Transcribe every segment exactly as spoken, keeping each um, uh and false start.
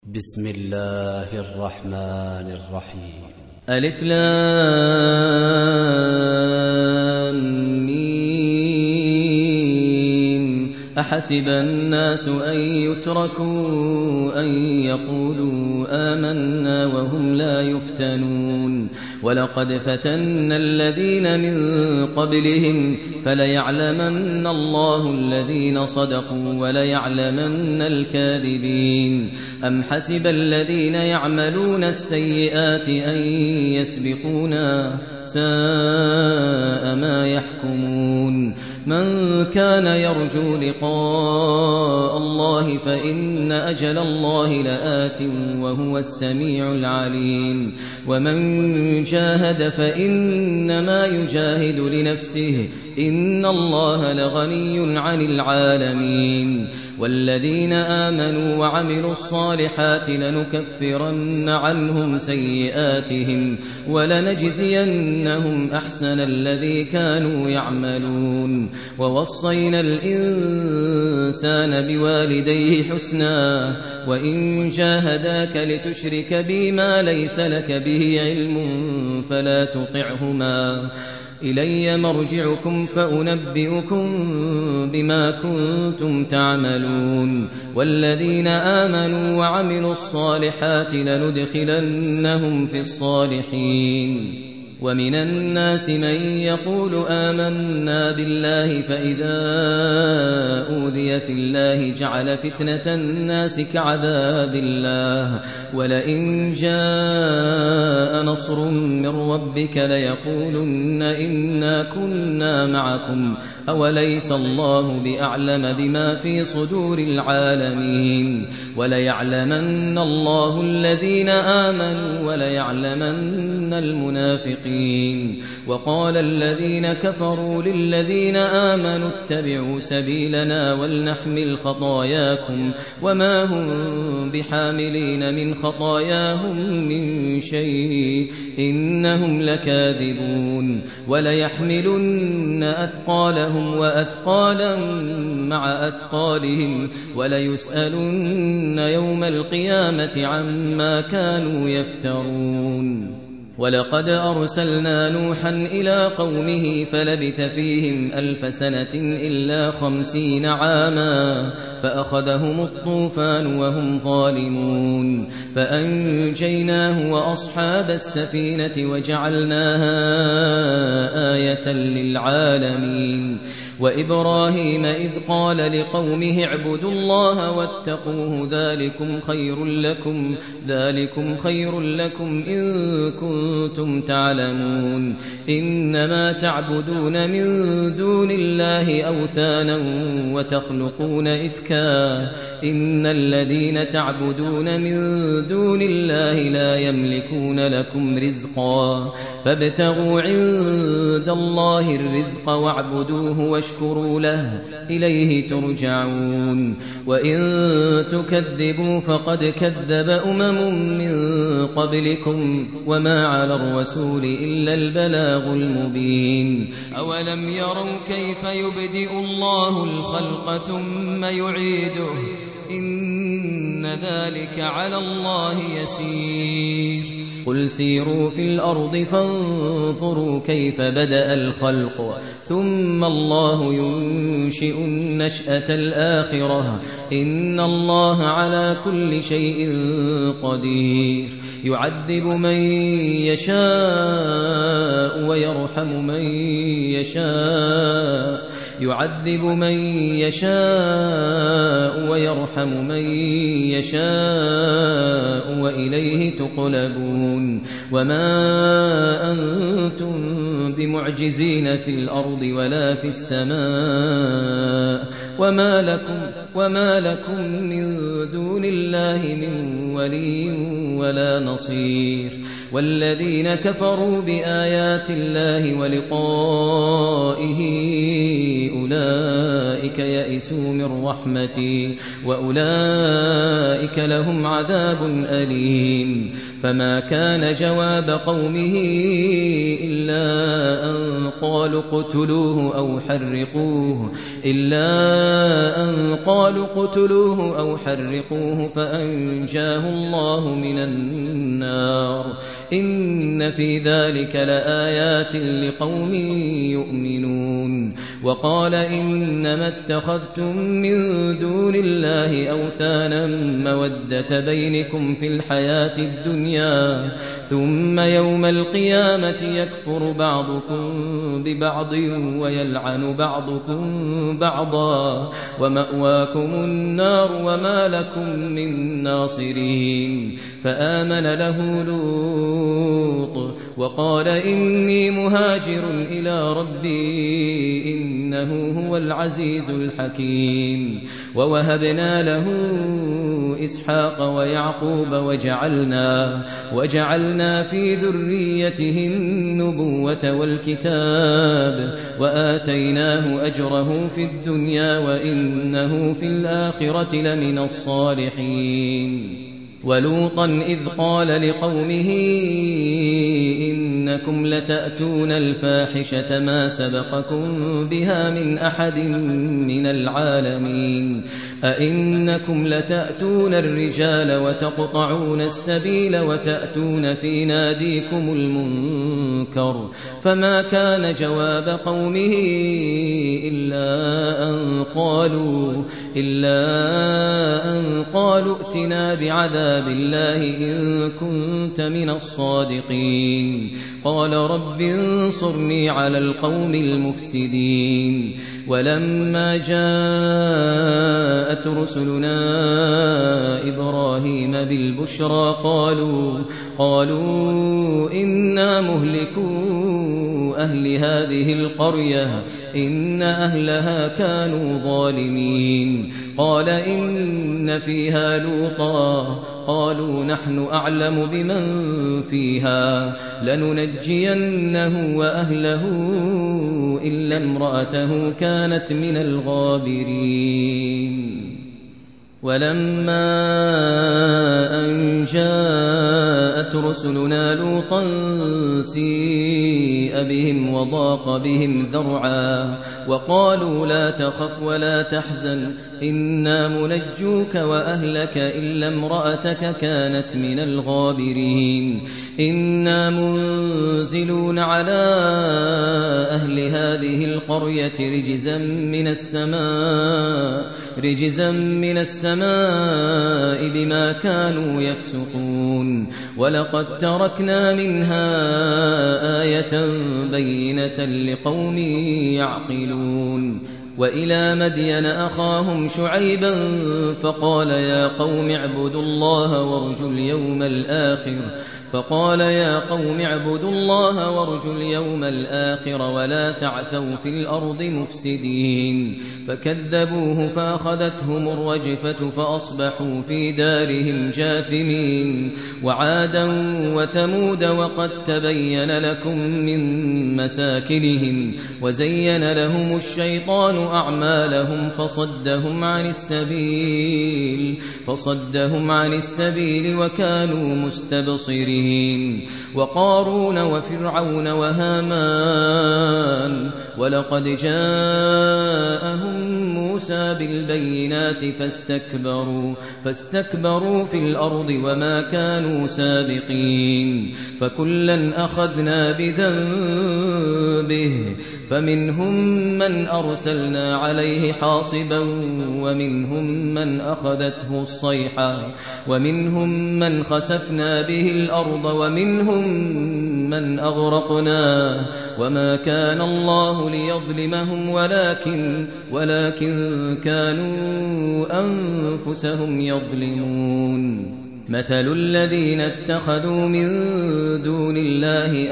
بسم الله الرحمن الرحيم. ألف لام ميم. أحسب الناس أن يتركوا أن يقولوا آمنا وهم لا يفتنون ولقد فتنا الذين من قبلهم فليعلمن الله الذين صدقوا وليعلمن الكاذبين. أم حسب الذين يعملون السيئات أن يسبقونا ساء ما يحكمون. من كان يرجو لقاء الله فإن أجل الله لآت وهو السميع العليم. ومن جاهد فإنما يجاهد لنفسه إن الله لغني عن العالمين. والذين آمنوا وعملوا الصالحات لنكفرن عنهم سيئاتهم ولنجزينهم أحسن الذي كانوا يعملون. ووصينا الإنسان بوالديه حسنا وإن جاهداك لتشرك بي ما ليس لك به علم فلا تطعهما إلي مرجعكم فأنبئكم بما كنتم تعملون. والذين آمنوا وعملوا الصالحات لندخلنهم في الصالحين. ومن الناس من يقول آمنا بالله فإذا أوذي في الله جعل فتنة الناس كعذاب الله ولئن جاء نصر من ربك ليقولن إنا كنا معكم أوليس الله بأعلم بما في صدور العالمين. وليعلمن الله الذين آمنوا وليعلمن المنافقين. وقال الذين كفروا للذين آمنوا اتبعوا سبيلنا ولنحمل خطاياكم وما هم بحاملين من خطاياهم من شيء إنهم لكاذبون. وليحملن أثقالهم وأثقالا مع أثقالهم وليسألن يوم القيامة عما كانوا يفترون. ولقد أرسلنا نوحا إلى قومه فلبث فيهم ألف سنة إلا خمسين عاما فأخذهم الطوفان وهم ظالمون فأنجيناه وأصحاب السفينة وجعلناها آية للعالمين. وإبراهيم إذ قال لقومه اعبدوا الله واتقوه ذلكم خير لكم ذلكم خير لكم إن كنتم تعلمون. إنما تعبدون من دون الله أوثانا وتخلقون إفكا إن الذين تعبدون من دون الله لا يملكون لكم رزقا فابتغوا عند الله الرزق واعبدوه واشكروا له إليه ترجعون. وإن تكذبوا فقد كذب أمم من قبلكم وما على الرسول إلا البلاغ المبين. أولم يروا كيف يبدئ الله الخلق ثم يعيده إن ذلك على الله يسير. قل سيروا في الأرض فانظروا كيف بدأ الخلق ثم الله ينشئ النشأة الآخرة إن الله على كل شيء قدير. يعذب من يشاء ويرحم من يشاء يعذب من يشاء ويرحم من يشاء وإليه تقلبون. وما أنتم بمعجزين في الأرض ولا في السماء وما لكم وما لكم من دون الله من ولي ولا نصير. والذين كفروا بآيات الله ولقائه أولئك يئسوا من رحمتي وأولئك أولئك لهم عذاب أليم فما كان جواب قومه إلا أن قالوا اقتلوه أو حرقوه إلا أن قالوا اقتلوه أو حرقوه فأنجاه الله من النار إن في ذلك لآيات لقوم يؤمنون وقال إنما اتخذتم من دون الله أوثانا مودة بينكم في الحياة الدنيا ثم يوم القيامة يكفر بعضكم ببعض ويلعن بعضكم بعضا ومأواكم النار وما لكم من ناصرين فآمن له لوط وقال إني مهاجر إلى ربي إنه هو العزيز الحكيم ووهبنا له إسحاق ويعقوب وجعلنا وجعلنا في ذريته النبوة والكتاب وآتيناه أجره في الدنيا وإنه في الآخرة لمن الصالحين ولوطا إذ قال لقومه إنكم لتأتون الفاحشة ما سبقكم بها من أحد من العالمين أئنكم لتأتون الرجال وتقطعون السبيل وتأتون في ناديكم المنكر فما كان جواب قومه إلا أن قالوا إلا أن قالوا ائتنا بعذاب بالله إن كنت من الصادقين قال رب انصرني على القوم المفسدين ولما جاءت رسلنا إبراهيم بالبشرى قالوا قالوا إنا مهلكو أهل هذه القرية إن أهلها كانوا ظالمين قال إن فيها لوطا قالوا نحن أعلم بمن فيها لننجينه وأهله إلا امرأته كانت من الغابرين ولما أن جاءت رسلنا لوطا سيء بهم وضاق بهم ذرعا وقالوا لا تخف ولا تحزن إنا منجوك وأهلك إلا امرأتك كانت من الغابرين إنا منزلون على أهل هذه القرية رجزا من السماء رجزا من السماء بما كانوا يفسقون ولقد تركنا منها آية بينة لقوم يعقلون وإلى مدين أخاهم شعيبا فقال يا قوم اعبدوا الله وارجوا اليوم الآخر فقال يا قوم اعبدوا الله وارجوا اليوم الآخر ولا تعثوا في الأرض مفسدين فكذبوه فأخذتهم الرجفة فأصبحوا في دارهم جاثمين وعادا وثمود وقد تبين لكم من مساكنهم وزين لهم الشيطان أعمالهم فصدهم عن السبيل فصدهم عن السبيل وكانوا مستبصرين وقارون وفرعون وهامان ولقد جاءهم موسى بالبينات فاستكبروا فاستكبروا في الأرض وما كانوا سابقين فكلا أخذنا بذنبه فمنهم من أرسلنا عليه حاصبا ومنهم من أخذته الصيحة ومنهم من خسفنا به الأرض ومنهم من أغرقنا وما كان الله ليظلمهم ولكن ولكن كانوا أنفسهم يظلمون مثل الذين اتخذوا من دون الله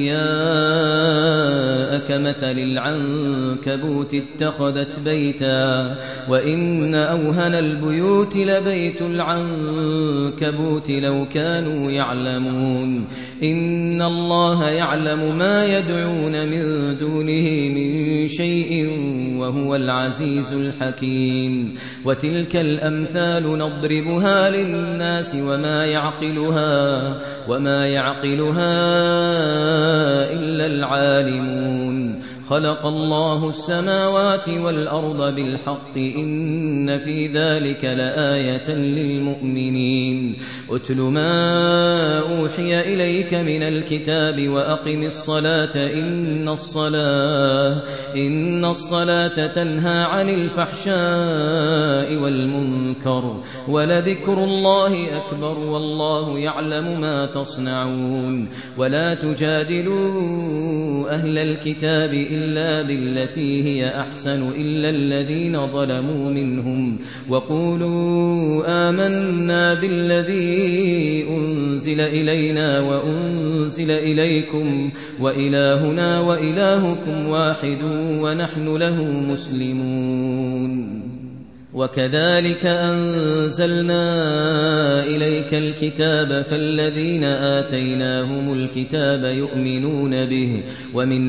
أولياء كمثل العنكبوت اتخذت بيتا وإن أوهن البيوت لبيت العنكبوت لو كانوا يعلمون إن الله يعلم ما يدعون من دونه من شيء وهو العزيز الحكيم وتلك الأمثال نضربها للناس وما يعقلها وما يعقلها إلا العالمون خلق الله السماوات والأرض بالحق إن في ذلك لآية للمؤمنين أتل ما أوحي إليك من الكتاب وأقم الصلاة إن الصلاة إن الصلاة تنهى عن الفحشاء والمنكر ولذكر الله أكبر والله يعلم ما تصنعون ولا تجادلوا أهل الكتاب إلا بالتي هي أحسن إلا الذين ظلموا منهم وقولوا آمنا بالذي أنزل إلينا وأنزل إليكم وإلهنا وإلهكم واحد ونحن له مسلمون وكذلك أنزلنا إليك الكتاب فالذين آتيناهم الكتاب يؤمنون به ومن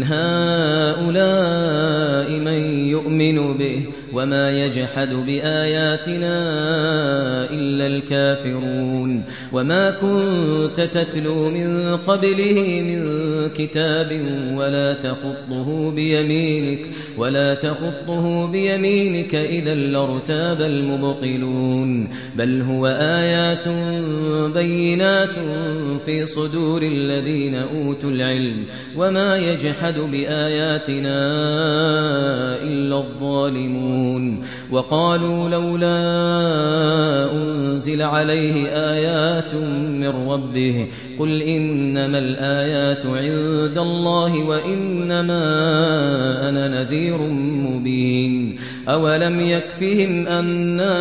هؤلاء من يؤمن به وما يجحد بآياتنا إلا الكافرون وما كنت تتلو من قبله من كتاب ولا تخطه بيمينك ولا تخطه بيمينك إذا لارتاب المبطلون بل هو آيات بينات في صدور الذين أوتوا العلم وما يجحد بآياتنا إلا الظالمون وقالوا لولا أنزل عليه آيات من ربه قل إنما الآيات عند الله وإنما أنا نذير مبين أولم يكفهم أنا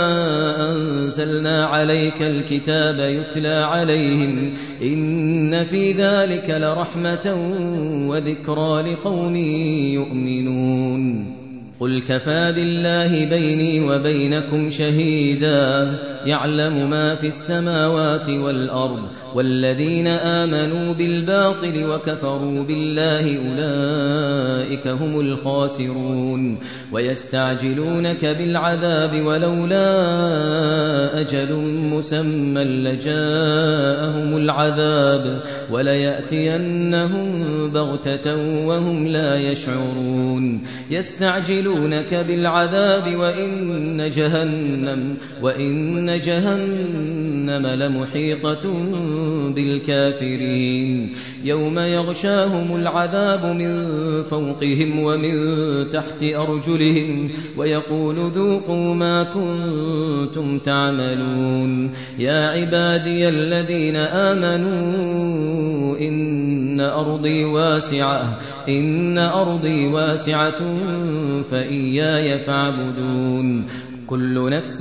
أنزلنا عليك الكتاب يتلى عليهم إن في ذلك لرحمة وذكرى لقوم يؤمنون قل كفى بالله بيني وبينكم شهيدا يعلم ما في السماوات والأرض والذين آمنوا بالباطل وكفروا بالله أولئك هم الخاسرون ويستعجلونك بالعذاب ولولا أجل مسمى لجاءهم العذاب وليأتينهم بغتة وهم لا يشعرون يستعجلونك بالعذاب وإن جهنم وإن جهنم لمحيطة بالكافرين يوم يغشاهم العذاب من فوقهم ومن تحت أرجلهم ويقول ذوقوا ما كنتم تعملون يا عبادي الذين آمنوا إن أرضي واسعة إن أرضي واسعة فإياي فاعبدون كل نفس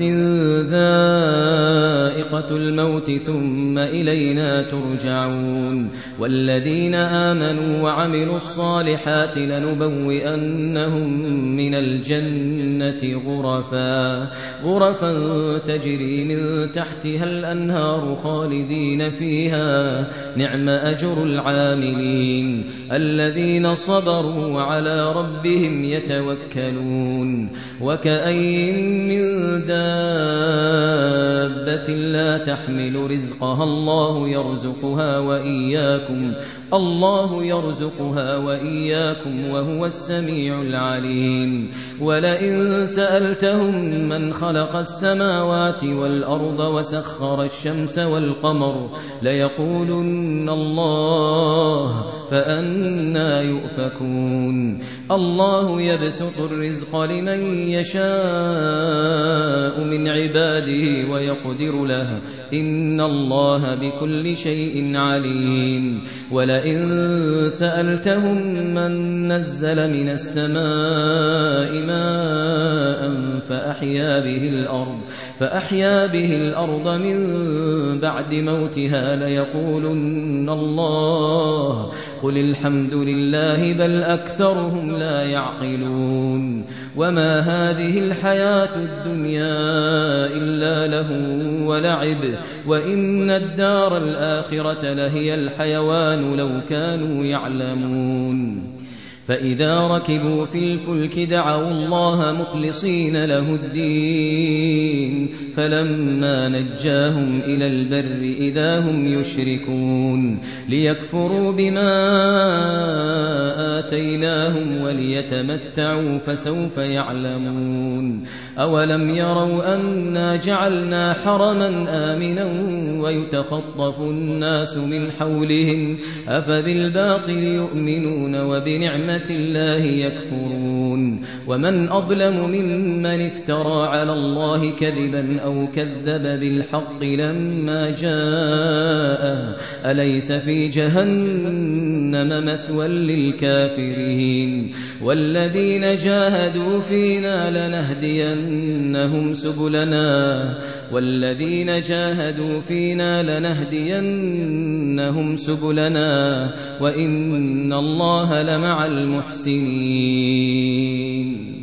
ذائقة الموت ثم إلينا ترجعون والذين آمنوا وعملوا الصالحات لنبوئنهم من الجنة غرفا غرفا تجري من تحتها الأنهار خالدين فيها نعم أجر العاملين الذين صبروا وعلى ربهم يتوكلون وكأين من دابة لا تحمل رزقها الله يرزقها وإياكم الله يرزقها وإياكم وهو السميع العليم ولئن سألتهم من خلق السماوات والأرض وسخر الشمس والقمر ليقولن الله فأنى يؤفكون الله يبسط الرزق لمن يشاء من عباده ويقدر له إن الله بكل شيء عليم ولئن سألتهم من نزل من السماء ماء فأحيا به الأرض فأحيا به الأرض من بعد موتها ليقولن الله قل الحمد لله بل أكثرهم لا يعقلون وما هذه الحياة الدنيا إلا لهو ولعب وإن الدار الآخرة لهي الحيوان لو كانوا يعلمون فإذا ركبوا في الفلك دعوا الله مخلصين له الدين فلما نجاهم إلى البر إذا هم يشركون ليكفروا بما آتيناهم وليتمتعوا فسوف يعلمون أولم يروا أنا جعلنا حرما آمنا ويتخطف الناس من حولهم أفبالباطل يؤمنون وبنعمة الله يكفرون ومن أظلم ممن افترى على الله كذبا أو كذب بالحق لما جاءه أليس في جهنم مثوى للكافرين والذين جاهدوا فينا لنهدينهم سبلنا والذين جاهدوا فينا لنهدينهم سبلنا وإن الله لمع المحسنين